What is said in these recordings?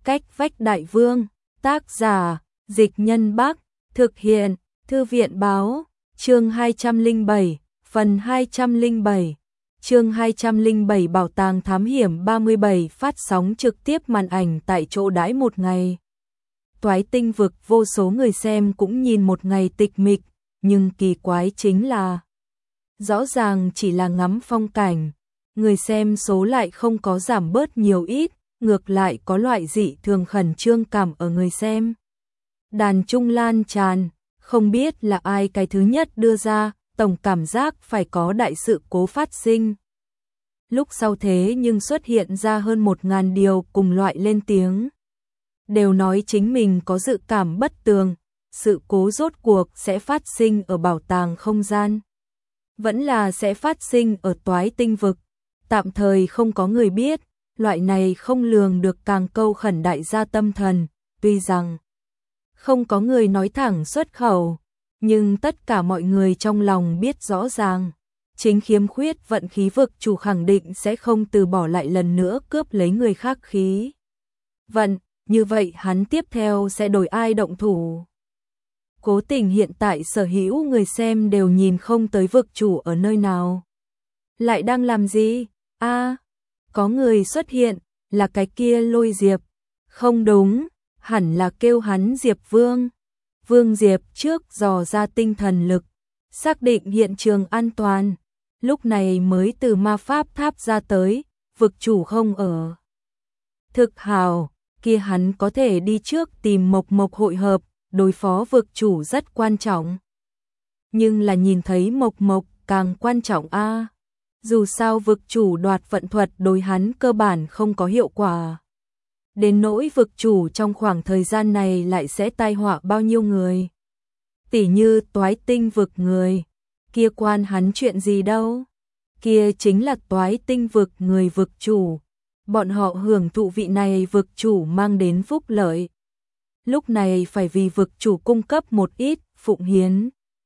Cách vách đại vương, tác giả, Dịch Nhân Bắc, thực hiện, Thư viện báo, chương 207, phần 207, chương 207 Bảo tàng thám hiểm 37 phát sóng trực tiếp màn ảnh tại chỗ đãi một ngày. Toái tinh vực vô số người xem cũng nhìn một ngày tịch mịch, nhưng kỳ quái chính là rõ ràng chỉ là ngắm phong cảnh, người xem số lại không có giảm bớt nhiều ít, ngược lại có loại dị thường khẩn trương cảm ở người xem. Đàn trung lan tràn, không biết là ai cái thứ nhất đưa ra, tổng cảm giác phải có đại sự cố phát sinh. Lúc sau thế nhưng xuất hiện ra hơn 1000 điều cùng loại lên tiếng. Đều nói chính mình có dự cảm bất tường, sự cố rốt cuộc sẽ phát sinh ở bảo tàng không gian. Vẫn là sẽ phát sinh ở toái tinh vực, tạm thời không có người biết, loại này không lường được càng câu khẩn đại gia tâm thần, tuy rằng không có người nói thẳng xuất khẩu, nhưng tất cả mọi người trong lòng biết rõ ràng. Chính khiếm khuyết vận khí vực chủ khẳng định sẽ không từ bỏ lại lần nữa cướp lấy người khác khí vận, như vậy hắn tiếp theo sẽ đổi ai động thủ. Cố tình hiện tại sở hữu người xem đều nhìn không tới vực chủ ở nơi nào. Lại đang làm gì? Có người xuất hiện, là cái kia Lôi Diệp. Không đúng, hẳn là kêu hắn Diệp Vương. Vương Diệp trước dò ra tinh thần lực, xác định hiện trường an toàn, lúc này mới từ ma pháp tháp ra tới, vực chủ không ở. Thực hào, kia hắn có thể đi trước tìm Mộc Mộc hội hợp, đối phó vực chủ rất quan trọng. Nhưng là nhìn thấy Mộc Mộc càng quan trọng a. Dù sao vực chủ đoạt vận thuật đối hắn cơ bản không có hiệu quả. Đến nỗi vực chủ trong khoảng thời gian này lại sẽ tai họa bao nhiêu người. Tỉ như toái tinh vực người, kia quan hắn chuyện gì đâu. Kia chính là toái tinh vực người vực chủ. Bọn họ hưởng thụ vị này vực chủ mang đến phúc lợi. Lúc này phải vì vực chủ cung cấp một ít phụng hiến.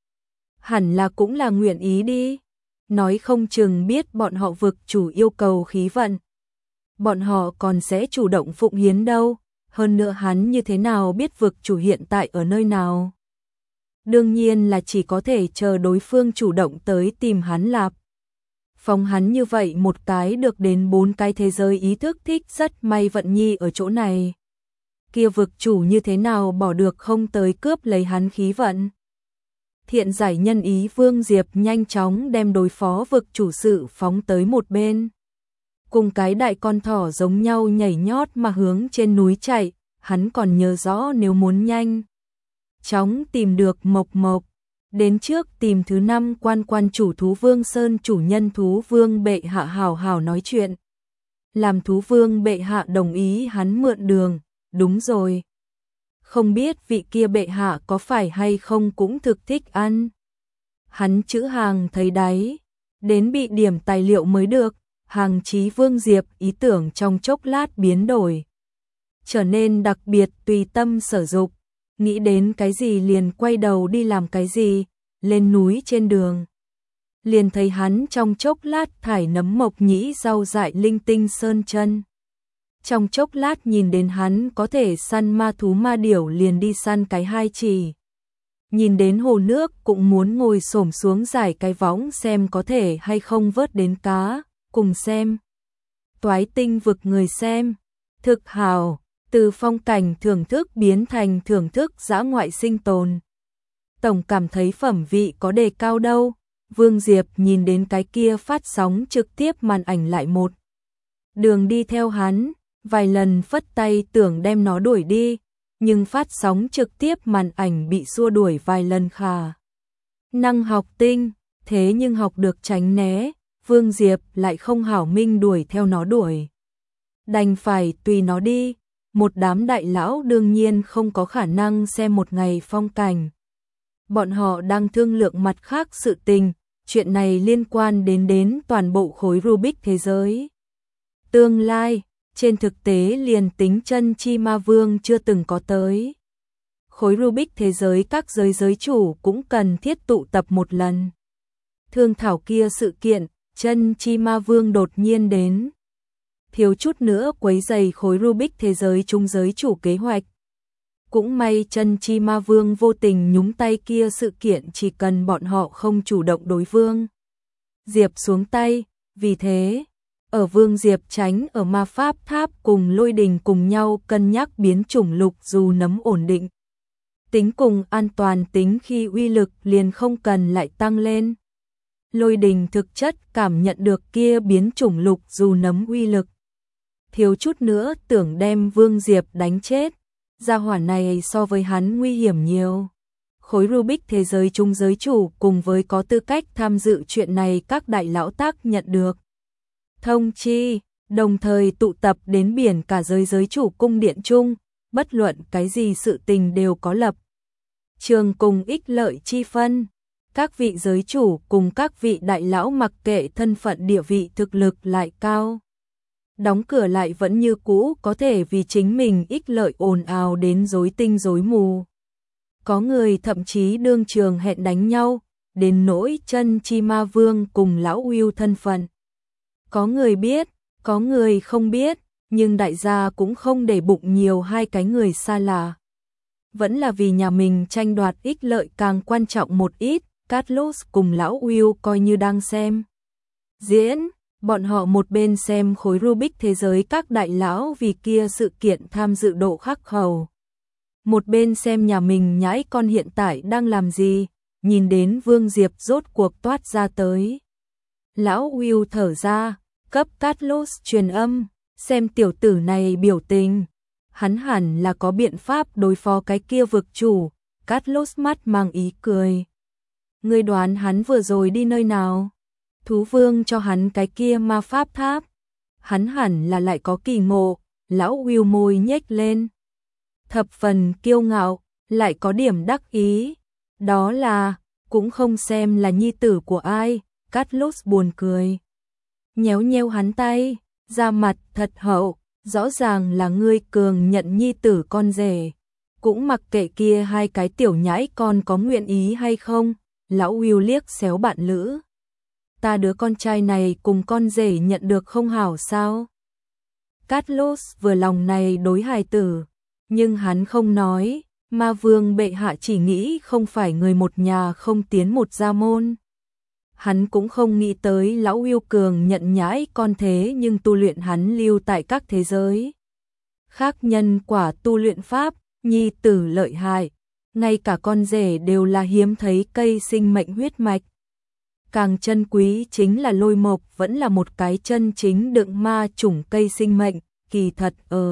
Hẳn là cũng là nguyện ý đi. Nói không chừng biết bọn họ vực chủ yêu cầu khí vận. Bọn họ còn sẽ chủ động phụng hiến đâu. Hơn nữa hắn như thế nào biết vực chủ hiện tại ở nơi nào. Đương nhiên là chỉ có thể chờ đối phương chủ động tới tìm hắn lạp. Phong hắn như vậy một cái được đến 4 cái thế giới ý thức thích rất may vận nhi ở chỗ này. Kia vực chủ như thế nào bỏ được không tới cướp lấy hắn khí vận. Thiện giải nhân ý Vương Diệp nhanh chóng đem đối phó vực chủ sự phóng tới một bên. Cùng cái đại con thỏ giống nhau nhảy nhót mà hướng trên núi chạy, hắn còn nhớ rõ nếu muốn nhanh chóng tìm được Mộc Mộc. Đến trước tìm thứ 5 quan chủ thú Vương Sơn chủ nhân thú Vương bệ hạ hào hào nói chuyện. Làm thú Vương bệ hạ đồng ý hắn mượn đường, đúng rồi. Không biết vị kia bệ hạ có phải hay không cũng thực thích ăn. Hắn chữ hàng thấy đáy, đến bị điểm tài liệu mới được, hàng chí Vương Diệp ý tưởng trong chốc lát biến đổi. Trở nên đặc biệt tùy tâm sở dục, nghĩ đến cái gì liền quay đầu đi làm cái gì, lên núi trên đường. Liền thấy hắn trong chốc lát thải nấm mộc nhĩ rau dại linh tinh sơn chân. Trong chốc lát nhìn đến hắn có thể săn ma thú ma điểu liền đi săn cái 2 chỉ. Nhìn đến hồ nước cũng muốn ngồi xổm xuống giải cái võng xem có thể hay không vớt đến cá, cùng xem. Toái tinh vực người xem, thực hào, từ phong cảnh thưởng thức biến thành thưởng thức dã ngoại sinh tồn. Tổng cảm thấy phẩm vị có đề cao đâu. Vương Diệp nhìn đến cái kia phát sóng trực tiếp màn ảnh lại một đường đi theo hắn, vài lần phất tay tưởng đem nó đuổi đi, nhưng phát sóng trực tiếp màn ảnh bị xua đuổi vài lần khả. Năng học tinh, thế nhưng học được tránh né, Vương Diệp lại không hảo minh đuổi theo nó đuổi. Đành phải tùy nó đi, một đám đại lão đương nhiên không có khả năng xem một ngày phong cảnh. Bọn họ đang thương lượng mặt khác sự tình, chuyện này liên quan đến toàn bộ khối Rubik thế giới. Tương lai, trên thực tế liền tính chân chi ma vương chưa từng có tới. Khối Rubik thế giới các giới chủ cũng cần thiết tụ tập một lần. Thương thảo kia sự kiện, chân chi ma vương đột nhiên đến. thiếu chút nữa quấy rầy khối Rubik thế giới trung giới chủ kế hoạch. Cũng may chân chi ma vương vô tình nhúng tay kia, sự kiện chỉ cần bọn họ không chủ động đối Vương Diệp xuống tay, vì thế, ở Vương Diệp tránh ở ma pháp tháp cùng Lôi Đình cùng nhau cân nhắc biến chủng lục dù nấm ổn định tính cùng an toàn tính khi uy lực liền không cần lại tăng lên. Lôi Đình thực chất cảm nhận được kia biến chủng lục dù nấm uy lực, thiếu chút nữa tưởng đem Vương Diệp đánh chết. Gia hỏa này so với hắn nguy hiểm nhiều. Khối Rubik thế giới trung giới chủ cùng với có tư cách tham dự chuyện này các đại lão tác nhận được thông chi, đồng thời tụ tập đến biển cả giới chủ cung điện chung, bất luận cái gì sự tình đều có lập trường cùng ích lợi chi phân. Các vị giới chủ cùng các vị đại lão mặc kệ thân phận địa vị thực lực lại cao, đóng cửa lại vẫn như cũ có thể vì chính mình ích lợi ồn ào đến rối tinh rối mù. Có người thậm chí đương trường hẹn đánh nhau, đến nỗi chân chi ma vương cùng lão Will thân phận. Có người biết, có người không biết, nhưng đại gia cũng không để bụng nhiều hai cái người xa lạ. Vẫn là vì nhà mình tranh đoạt ích lợi càng quan trọng một ít, Carlos cùng lão Will coi như đang xem diễn. Bọn họ một bên xem khối Rubik thế giới các đại lão vì kia sự kiện tham dự độ khắc khẩu, một bên xem nhà mình nhãi con hiện tại đang làm gì. Nhìn đến Vương Diệp rốt cuộc toát ra tới, lão Will thở ra, cấp Carlos truyền âm, xem tiểu tử này biểu tình, hắn hẳn là có biện pháp đối phó cái kia vực chủ. Carlos mắt mang ý cười, ngươi đoán hắn vừa rồi đi nơi nào? Thú vương cho hắn cái kia ma pháp tháp, hắn hẳn là lại có kỳ ngộ. Lão Will môi nhếch lên, thập phần kiêu ngạo, lại có điểm đắc ý, đó là cũng không xem là nhi tử của ai. Carlos buồn cười, nhéo nhéo hắn tay, da mặt thật hậu, rõ ràng là ngươi cường nhận nhi tử con rể, cũng mặc kệ kia hai cái tiểu nhãi con có nguyện ý hay không. Lão Will liếc xéo bạn lữ, ta đứa con trai này cùng con rể nhận được không hảo sao? Carlos vừa lòng này đối hài tử, nhưng hắn không nói, ma vương bệ hạ chỉ nghĩ không phải người một nhà không tiến một gia môn. Hắn cũng không nghĩ tới lão Will cường nhận nhãi con thế nhưng tu luyện hắn lưu tại các thế giới khác nhân quả tu luyện pháp, nhi tử lợi hại, ngay cả con rể đều là hiếm thấy cây sinh mệnh huyết mạch. Càng chân quý chính là lôi mộc vẫn là một cái chân chính đựng ma chủng cây sinh mệnh, kỳ thật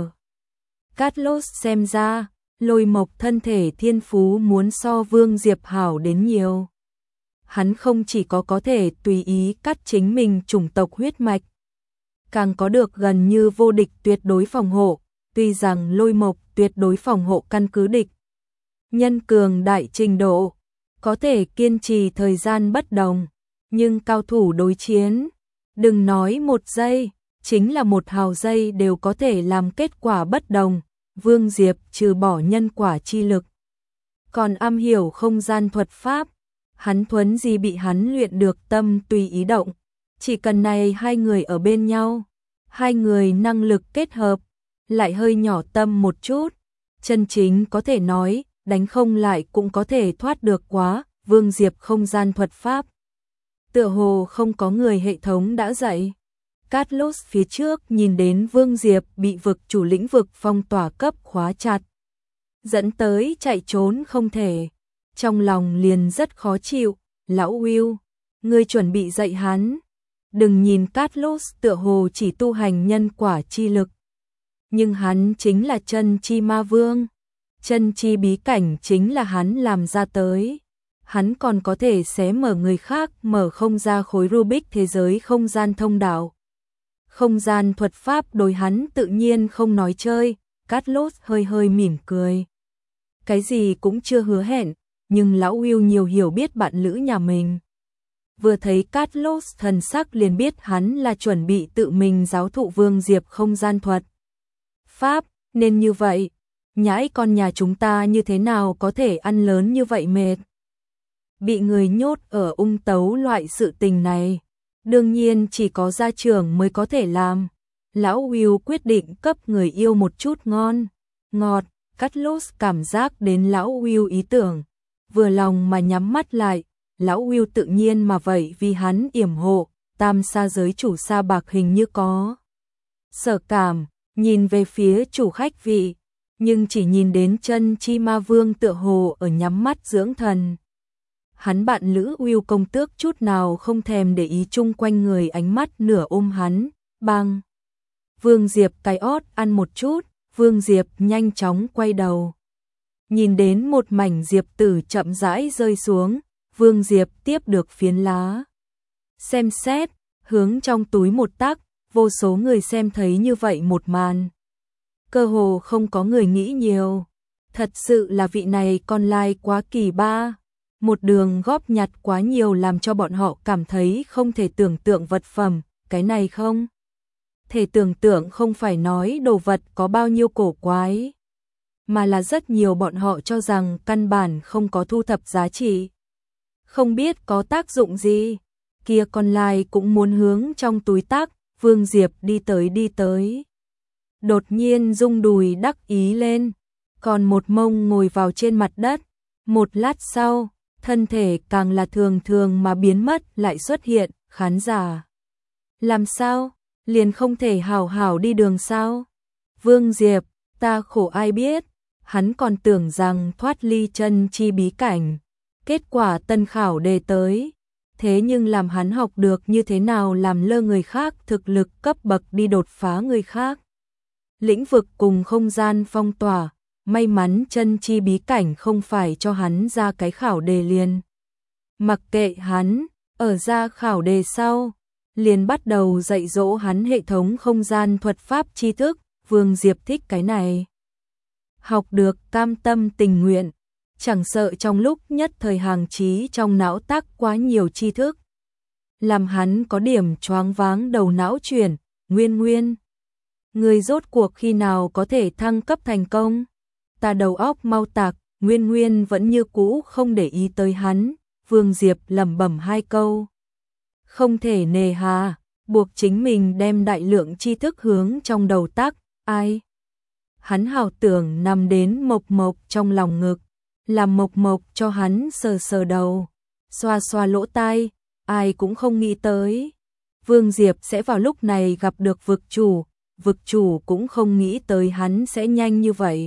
Carlos xem ra, lôi mộc thân thể thiên phú muốn so Vương Diệp hảo đến nhiều. Hắn không chỉ có thể tùy ý cắt chính mình chủng tộc huyết mạch, càng có được gần như vô địch tuyệt đối phòng hộ, tuy rằng lôi mộc tuyệt đối phòng hộ căn cứ địch nhân cường đại trình độ, có thể kiên trì thời gian bất đồng, nhưng cao thủ đối chiến, đừng nói một giây, chính là một hào giây đều có thể làm kết quả bất đồng. Vương Diệp trừ bỏ nhân quả chi lực, còn am hiểu không gian thuật pháp, hắn thuấn gì bị hắn luyện được tâm tùy ý động, chỉ cần này hai người ở bên nhau, hai người năng lực kết hợp, lại hơi nhỏ tâm một chút, chân chính có thể nói, đánh không lại cũng có thể thoát được quá. Vương Diệp không gian thuật pháp, tựa hồ không có người hệ thống đã dạy. Carlos phía trước nhìn đến Vương Diệp bị vực chủ lĩnh vực phong tỏa cấp khóa chặt, dẫn tới chạy trốn không thể, trong lòng liền rất khó chịu. Lão Will, ngươi chuẩn bị dạy hắn. Đừng nhìn Carlos tựa hồ chỉ tu hành nhân quả chi lực, nhưng hắn chính là chân chi ma vương, chân chi bí cảnh chính là hắn làm ra tới. Hắn còn có thể xé mở người khác, mở không ra khối Rubik thế giới không gian thông đạo. Không gian thuật pháp đối hắn tự nhiên không nói chơi. Carlos hơi hơi mỉm cười, cái gì cũng chưa hứa hẹn, nhưng lão Will nhiều hiểu biết bạn lữ nhà mình. Vừa thấy Carlos thần sắc liền biết hắn là chuẩn bị tự mình giáo thụ Vương Diệp không gian thuật pháp, nên như vậy, nhãi con nhà chúng ta như thế nào có thể ăn lớn như vậy mệt. Bị người nhốt ở ung tấu loại sự tình này, đương nhiên chỉ có gia trưởng mới có thể làm. Lão Will quyết định cấp người yêu một chút ngon, ngọt, cắt lốt cảm giác đến lão Will ý tưởng. Vừa lòng mà nhắm mắt lại, lão Will tự nhiên mà vậy vì hắn yểm hộ, tam sa giới chủ sa bạc hình như có sở cảm, nhìn về phía chủ khách vị, nhưng chỉ nhìn đến chân chi ma vương tựa hồ ở nhắm mắt dưỡng thần. Hắn bạn lữ Will công tước chút nào không thèm để ý chung quanh người ánh mắt nửa ôm hắn, bang. Vương Diệp cái ót ăn một chút, Vương Diệp nhanh chóng quay đầu. Nhìn đến một mảnh diệp tử chậm rãi rơi xuống, Vương Diệp tiếp được phiến lá. Xem xét, hướng trong túi một tắc, vô số người xem thấy như vậy một màn. Cơ hồ không có người nghĩ nhiều. Thật sự là vị này con lai quá kỳ ba. Một đường góp nhặt quá nhiều làm cho bọn họ cảm thấy không thể tưởng tượng vật phẩm, cái này không thể tưởng tượng không phải nói đồ vật có bao nhiêu cổ quái, mà là rất nhiều bọn họ cho rằng căn bản không có thu thập giá trị. Không biết có tác dụng gì, kia con lai cũng muốn hướng trong túi tắc, Vương Diệp đi tới. Đột nhiên rung đùi đắc ý lên, còn một mông ngồi vào trên mặt đất, một lát sau, thân thể càng là thường thường mà biến mất lại xuất hiện, khán giả. Làm sao? Liền không thể hảo hảo đi đường sao? Vương Diệp, ta khổ ai biết, hắn còn tưởng rằng thoát ly chân chi bí cảnh. Kết quả tân khảo đề tới, thế nhưng làm hắn học được như thế nào làm lơ người khác thực lực cấp bậc đi đột phá người khác. Lĩnh vực cùng không gian phong tỏa, may mắn chân chi bí cảnh không phải cho hắn ra cái khảo đề liền. Mặc kệ hắn, ở ra khảo đề sau, liền bắt đầu dạy dỗ hắn hệ thống không gian thuật pháp tri thức, Vương Diệp thích cái này. Học được cam tâm tình nguyện, chẳng sợ trong lúc nhất thời hàng trí trong não tác quá nhiều tri thức. Làm hắn có điểm choáng váng đầu não chuyển, Nguyên. Người rốt cuộc khi nào có thể thăng cấp thành công? Ta đầu óc mau tạc, Nguyên vẫn như cũ không để ý tới hắn, Vương Diệp lẩm bẩm hai câu. Không thể nề hà, buộc chính mình đem đại lượng tri thức hướng trong đầu tắc, ai? Hắn hào tưởng nằm đến Mộc trong lòng ngực, làm Mộc cho hắn sờ đầu, xoa lỗ tai, ai cũng không nghĩ tới. Vương Diệp sẽ vào lúc này gặp được vực chủ cũng không nghĩ tới hắn sẽ nhanh như vậy.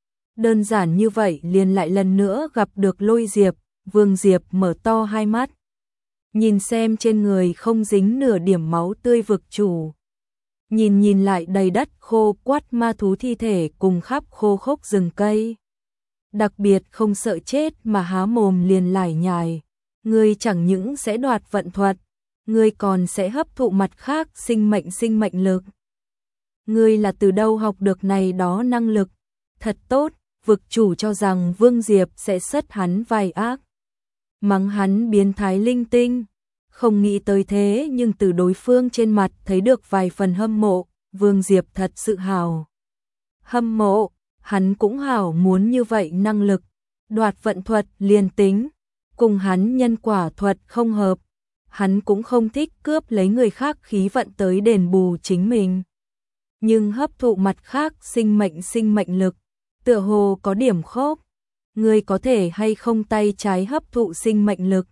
Đơn giản như vậy liền lại lần nữa gặp được Lôi Diệp, Vương Diệp mở to hai mắt. Nhìn xem trên người không dính nửa điểm máu tươi vực chủ. Nhìn lại đầy đất khô quắt ma thú thi thể cùng khắp khô khốc rừng cây. Đặc biệt không sợ chết mà há mồm liền lải nhải. Ngươi chẳng những sẽ đoạt vận thuật, ngươi còn sẽ hấp thụ mặt khác sinh mệnh lực. Ngươi là từ đâu học được này đó năng lực? Thật tốt, vực chủ cho rằng Vương Diệp sẽ sất hắn vài ác. Mắng hắn biến thái linh tinh. Không nghĩ tới thế nhưng từ đối phương trên mặt thấy được vài phần hâm mộ, Vương Diệp thật sự hào. Hâm mộ, hắn cũng hào muốn như vậy năng lực, đoạt vận thuật liền tính, cùng hắn nhân quả thuật không hợp, hắn cũng không thích cướp lấy người khác khí vận tới đền bù chính mình. Nhưng hấp thụ mặt khác sinh mệnh lực, tựa hồ có điểm khớp, người có thể hay không tay trái hấp thụ sinh mệnh lực?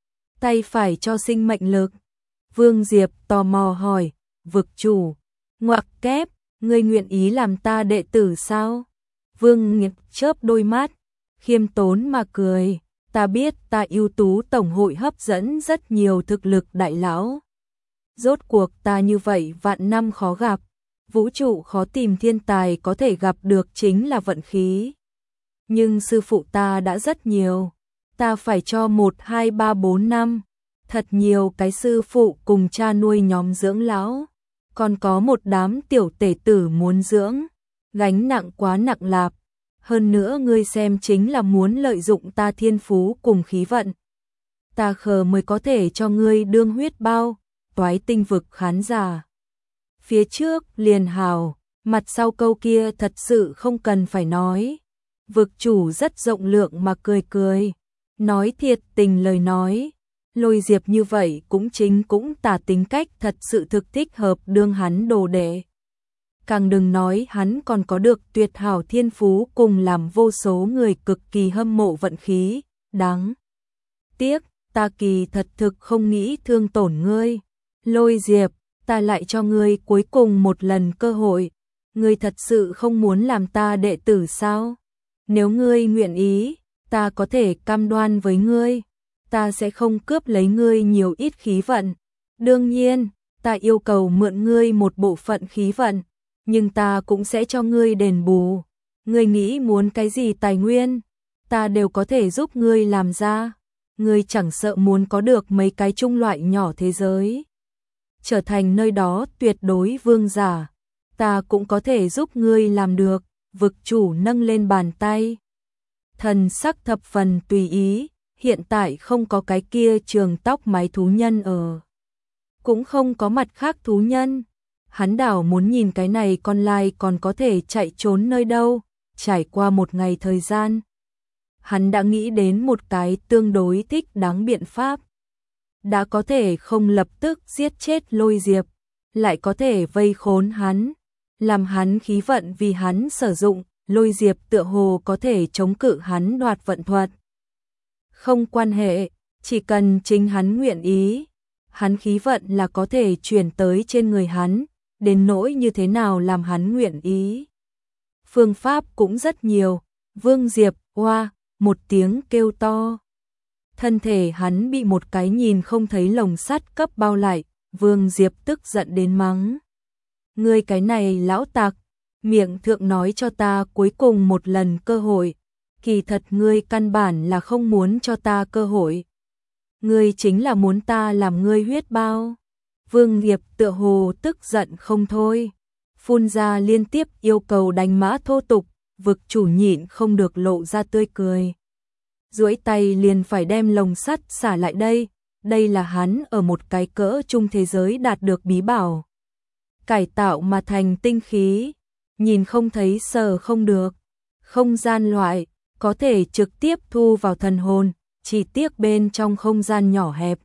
Tay phải cho sinh mệnh lực. Vương Diệp tò mò hỏi, vực chủ, ngoặc kép, ngươi nguyện ý làm ta đệ tử sao? Vương Nghiệp chớp đôi mắt, khiêm tốn mà cười, ta biết ta ưu tú tổng hội hấp dẫn rất nhiều thực lực đại lão. Rốt cuộc ta như vậy vạn năm khó gặp, vũ trụ khó tìm thiên tài có thể gặp được chính là vận khí. Nhưng sư phụ ta đã rất nhiều. Ta phải cho 1, 2, 3, 4 năm, thật nhiều cái sư phụ cùng cha nuôi nhóm dưỡng lão, còn có một đám tiểu tể tử muốn dưỡng, gánh nặng quá nặng lạp, hơn nữa ngươi xem chính là muốn lợi dụng ta thiên phú cùng khí vận. Ta khờ mới có thể cho ngươi đương huyết bao, toái tinh vực khán giả. Phía trước liền hào, mặt sau câu kia thật sự không cần phải nói. Vực chủ rất rộng lượng mà cười. Nói thiệt tình lời nói, Lôi Diệp như vậy cũng tả tính cách thật sự thực thích hợp đương hắn đồ đệ. càng đừng nói hắn còn có được tuyệt hảo thiên phú cùng làm vô số người cực kỳ hâm mộ vận khí, đáng tiếc, ta kỳ thật thực không nghĩ thương tổn ngươi. Lôi Diệp, ta lại cho ngươi cuối cùng một lần cơ hội, ngươi thật sự không muốn làm ta đệ tử sao? Nếu ngươi nguyện ý, ta có thể cam đoan với ngươi, ta sẽ không cướp lấy ngươi nhiều ít khí vận. Đương nhiên, ta yêu cầu mượn ngươi một bộ phận khí vận, nhưng ta cũng sẽ cho ngươi đền bù. Ngươi nghĩ muốn cái gì tài nguyên, ta đều có thể giúp ngươi làm ra. Ngươi chẳng sợ muốn có được mấy cái trung loại nhỏ thế giới, trở thành nơi đó tuyệt đối vương giả, ta cũng có thể giúp ngươi làm được. Vực chủ nâng lên bàn tay, thần sắc thập phần tùy ý, hiện tại không có cái kia trường tóc mái thú nhân ở, cũng không có mặt khác thú nhân. Hắn đảo muốn nhìn cái này con lai còn có thể chạy trốn nơi đâu. Trải qua một ngày thời gian, hắn đã nghĩ đến một cái tương đối thích đáng biện pháp. Đã có thể không lập tức giết chết Lôi Diệp, lại có thể vây khốn hắn, làm hắn khí vận vì hắn sử dụng. Lôi Diệp tựa hồ có thể chống cự hắn đoạt vận thuật. Không quan hệ, chỉ cần chính hắn nguyện ý, hắn khí vận là có thể chuyển tới trên người hắn, đến nỗi như thế nào làm hắn nguyện ý. Phương pháp cũng rất nhiều. Vương Diệp, oa, một tiếng kêu to. Thân thể hắn bị một cái nhìn không thấy lồng sắt cấp bao lại, Vương Diệp tức giận đến mắng. Ngươi cái này lão tặc, miệng thượng nói cho ta cuối cùng một lần cơ hội, kỳ thật ngươi căn bản là không muốn cho ta cơ hội. Ngươi chính là muốn ta làm ngươi huyết bao. Vương Diệp tựa hồ tức giận không thôi, phun ra liên tiếp yêu cầu đánh mã thô tục. Vực chủ nhịn không được lộ ra tươi cười, duỗi tay liền phải đem lồng sắt xả lại đây. Đây là hắn ở một cái cỡ trung thế giới đạt được bí bảo, cải tạo mà thành tinh khí, nhìn không thấy sờ không được, không gian loại, có thể trực tiếp thu vào thần hồn, chỉ tiếc bên trong không gian nhỏ hẹp.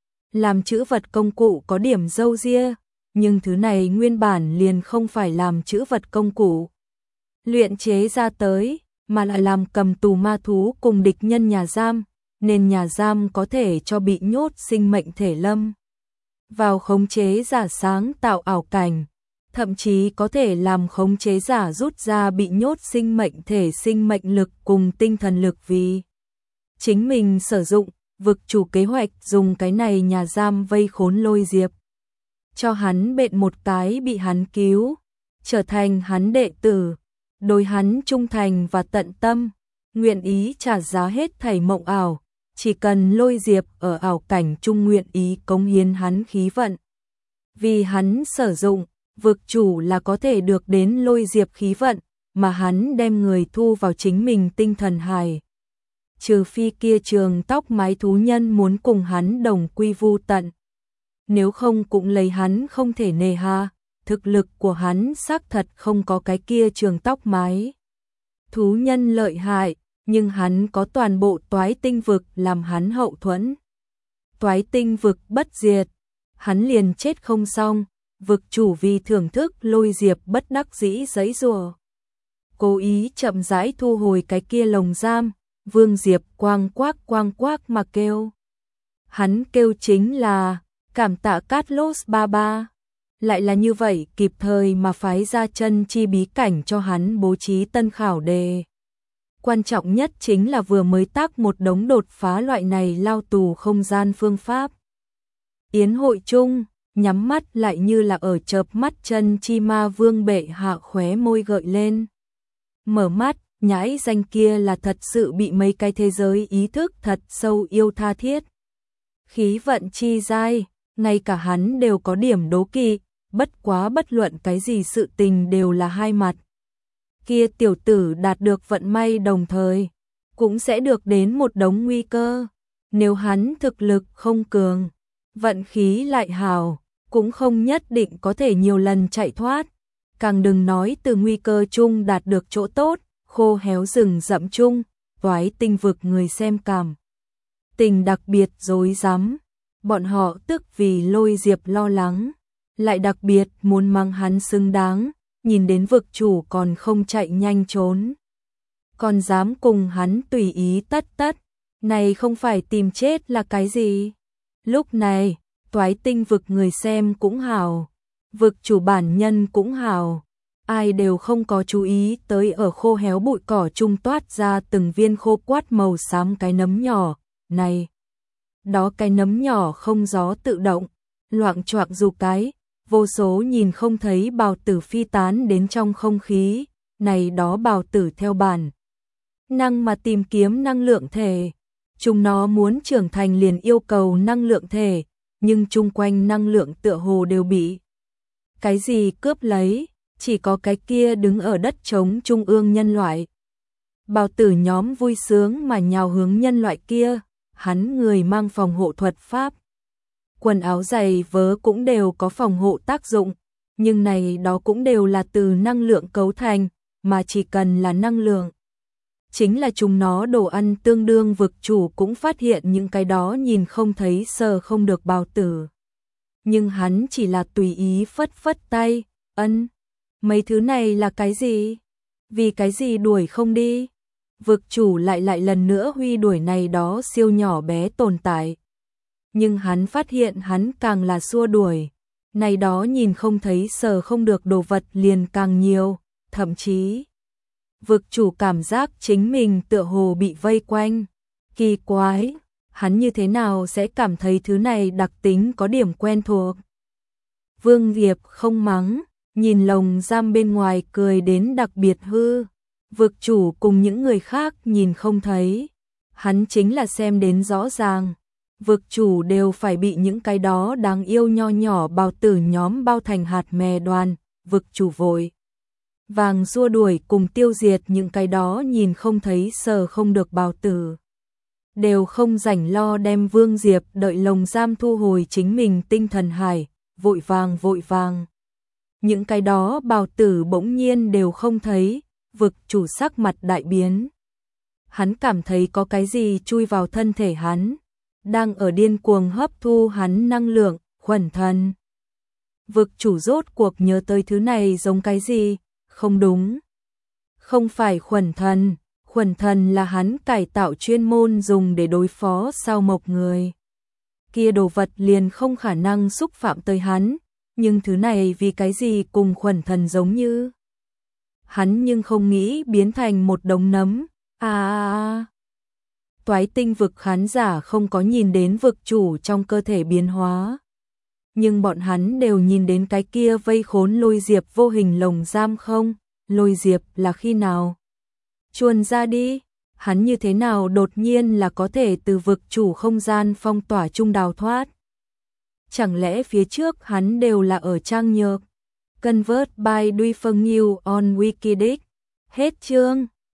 Làm trữ vật công cụ có điểm râu ria, nhưng thứ này nguyên bản liền không phải làm trữ vật công cụ luyện chế ra tới, mà lại làm cầm tù ma thú cùng địch nhân nhà giam, nên nhà giam có thể cho bị nhốt sinh mệnh thể lâm vào khống chế giả sáng tạo ảo cảnh, thậm chí có thể làm khống chế giả rút ra bị nhốt sinh mệnh thể sinh mệnh lực cùng tinh thần lực vì chính mình sử dụng. Vực chủ kế hoạch dùng cái này nhà giam vây khốn Lôi Diệp, cho hắn bện một cái bị hắn cứu, trở thành hắn đệ tử, đối hắn trung thành và tận tâm, nguyện ý trả giá hết thảy mộng ảo, chỉ cần Lôi Diệp ở ảo cảnh trung nguyện ý cống hiến hắn khí vận. Vì hắn sử dụng, vực chủ là có thể được đến Lôi Diệp khí vận, mà hắn đem người thu vào chính mình tinh thần hải. Trừ phi kia trường tóc mái thú nhân muốn cùng hắn đồng quy vu tận. Nếu không cũng lấy hắn không thể nề hà, thực lực của hắn xác thật không có cái kia trường tóc mái thú nhân lợi hại, nhưng hắn có toàn bộ Toái Tinh vực làm hắn hậu thuẫn. Toái Tinh vực bất diệt, hắn liền chết không xong. Vực chủ vì thưởng thức Lôi Diệp bất đắc dĩ giãy giụa, cố ý chậm rãi thu hồi cái kia lồng giam. Vương Diệp quang quác mà kêu. Hắn kêu chính là cảm tạ Carlos Baba. Lại là như vậy kịp thời mà phái ra chân chi bí cảnh cho hắn bố trí tân khảo đề. Quan trọng nhất chính là vừa mới tác một đống đột phá loại này lao tù không gian phương pháp. Yến hội chung, nhắm mắt lại như là ở chợp mắt chân chi ma vương bệ hạ khóe môi gợi lên. Mở mắt, nhãi danh kia là thật sự bị mấy cái thế giới ý thức thật sâu yêu tha thiết. Khí vận chi giai, ngay cả hắn đều có điểm đố kỵ, bất quá bất luận cái gì sự tình đều là hai mặt. Kia tiểu tử đạt được vận may đồng thời, cũng sẽ được đến một đống nguy cơ. Nếu hắn thực lực không cường, vận khí lại hào, cũng không nhất định có thể nhiều lần chạy thoát. Càng đừng nói từ nguy cơ chung đạt được chỗ tốt. Khô héo rừng rậm chung, Toái Tinh vực người xem cảm tình đặc biệt rối rắm. Bọn họ tức vì Lôi Diệp lo lắng, lại đặc biệt muốn mang hắn xứng đáng, nhìn đến vực chủ còn không chạy nhanh trốn. Còn dám cùng hắn tùy ý tất tất, này không phải tìm chết là cái gì? Lúc này, Toái Tinh vực người xem cũng hào, vực chủ bản nhân cũng hào, ai đều không có chú ý tới ở khô héo bụi cỏ trung toát ra từng viên khô quát màu xám cái nấm nhỏ, này. Đó cái nấm nhỏ không gió tự động, loạng choạng dù cái, vô số nhìn không thấy bào tử phi tán đến trong không khí, này đó bào tử theo bản năng mà tìm kiếm năng lượng thể. Chúng nó muốn trưởng thành liền yêu cầu năng lượng thể, nhưng chung quanh năng lượng tựa hồ đều bị cái gì cướp lấy, chỉ có cái kia đứng ở đất trống trung ương nhân loại. Bào tử nhóm vui sướng mà nhào hướng nhân loại kia, hắn người mang phòng hộ thuật pháp. Quần áo giày vớ cũng đều có phòng hộ tác dụng, nhưng này đó cũng đều là từ năng lượng cấu thành, mà chỉ cần là năng lượng. Chính là chúng nó đồ ăn tương đương vực chủ cũng phát hiện những cái đó nhìn không thấy sờ không được bào tử. Nhưng hắn chỉ là tùy ý phất phất tay, mấy thứ này là cái gì? Vì cái gì đuổi không đi? Vực chủ lại lần nữa huy đuổi này đó siêu nhỏ bé tồn tại. Nhưng hắn phát hiện hắn càng là xua đuổi, này đó nhìn không thấy sờ không được đồ vật liền càng nhiều, thậm chí vực chủ cảm giác chính mình tựa hồ bị vây quanh. Kỳ quái, hắn như thế nào sẽ cảm thấy thứ này đặc tính có điểm quen thuộc? Vương Diệp không mắng, nhìn lồng giam bên ngoài cười đến đặc biệt hư. Vực chủ cùng những người khác nhìn không thấy, hắn chính là xem đến rõ ràng. Vực chủ đều phải bị những cái đó đáng yêu nho nhỏ bào tử nhóm bao thành hạt mè đoàn, vực chủ vội vàng xua đuổi cùng tiêu diệt những cái đó nhìn không thấy sờ không được bào tử. Đều không rảnh lo đem Vương Diệp đợi lồng giam thu hồi chính mình tinh thần hải, vội vàng. Những cái đó bào tử bỗng nhiên đều không thấy, vực chủ sắc mặt đại biến. Hắn cảm thấy có cái gì chui vào thân thể hắn, đang ở điên cuồng hấp thu hắn năng lượng, khuẩn thần. Vực chủ rốt cuộc nhớ tới thứ này giống cái gì? Không đúng. Không phải khuẩn thần là hắn cải tạo chuyên môn dùng để đối phó sao mộc người. Kia đồ vật liền không khả năng xúc phạm tới hắn, nhưng thứ này vì cái gì cùng khuẩn thần giống như. Hắn nhưng không nghĩ biến thành một đống nấm. Toái Tinh vực khán giả không có nhìn đến vực chủ trong cơ thể biến hóa. Nhưng bọn hắn đều nhìn đến cái kia vây khốn Lôi Diệp vô hình lồng giam không? Lôi Diệp là khi nào? Chuồn ra đi, hắn như thế nào đột nhiên là có thể từ vực chủ không gian phong tỏa trung đào thoát? Chẳng lẽ phía trước hắn đều là ở trang nhược? Convert by Duy Phương Nghiêu on Wikidic. Hết chương.